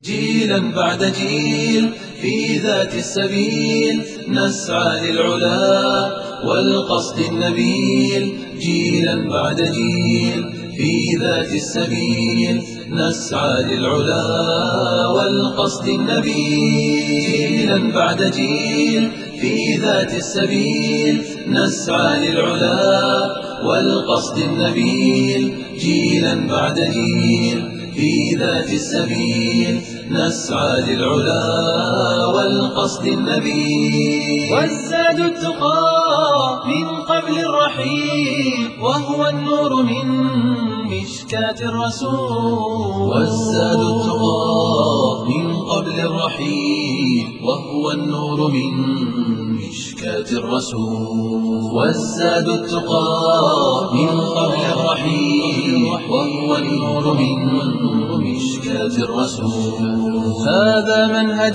جيلا بعد جيل في ذات السبيل نسعى للعلا والقصد النبيل. جيلا بعد جيل في ذات السبيل نسعى للعلا والقصد النبيل. جيلا بعد جيل في ذات السبيل نسعى للعلا والقصد النبيل. جيلا بعد جيل في ذات السبيل نسعى للعلا والقصد النبيل. والزاد التقى من قبل الرحيل وهو النور من مشكاة الرسول. والزاد التقى من قبل الرحيل وهو النور من مشكاة الرسول. والزاد التقى من قبل الرحيل وهو النور من مشكاة الرسول. هذا منهج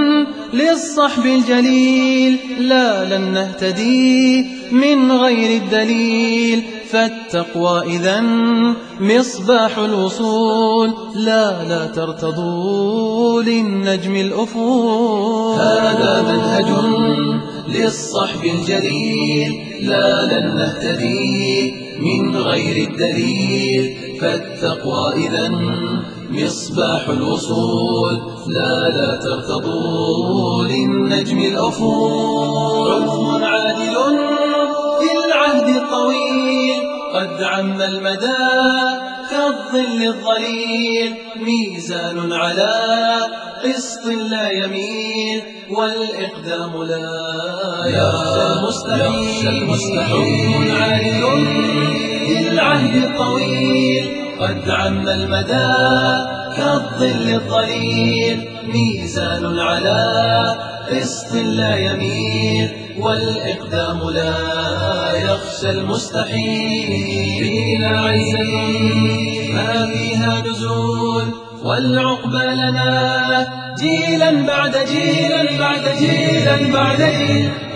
للصحب الجليل لا لن نهتدي من غير الدليل. فالتقوى إذن مصباح الوصول لا ترتضوا للنجم الأفول. هذا منهج للصحب الجليل لا لن نهتدي من غير الدليل. فالتقوى إذن مصباح الوصول لا ترتضوا للنجم الأفول. حكم عادل في العهد الطويل قد عم المدى كالظل الظليل. ميزان على قسط لا يميل والإقدام لا يخشى المستحيل. حكم عادل في العهد الطويل قد عم المدى كالظل الظليل. ميزان على قسط لا يميل والإقدام لا يخشى المستحيل. فينا عزة ما فيها نزول والعقبى لنا جيلا بعد جيل بعد جيل بعد جيل.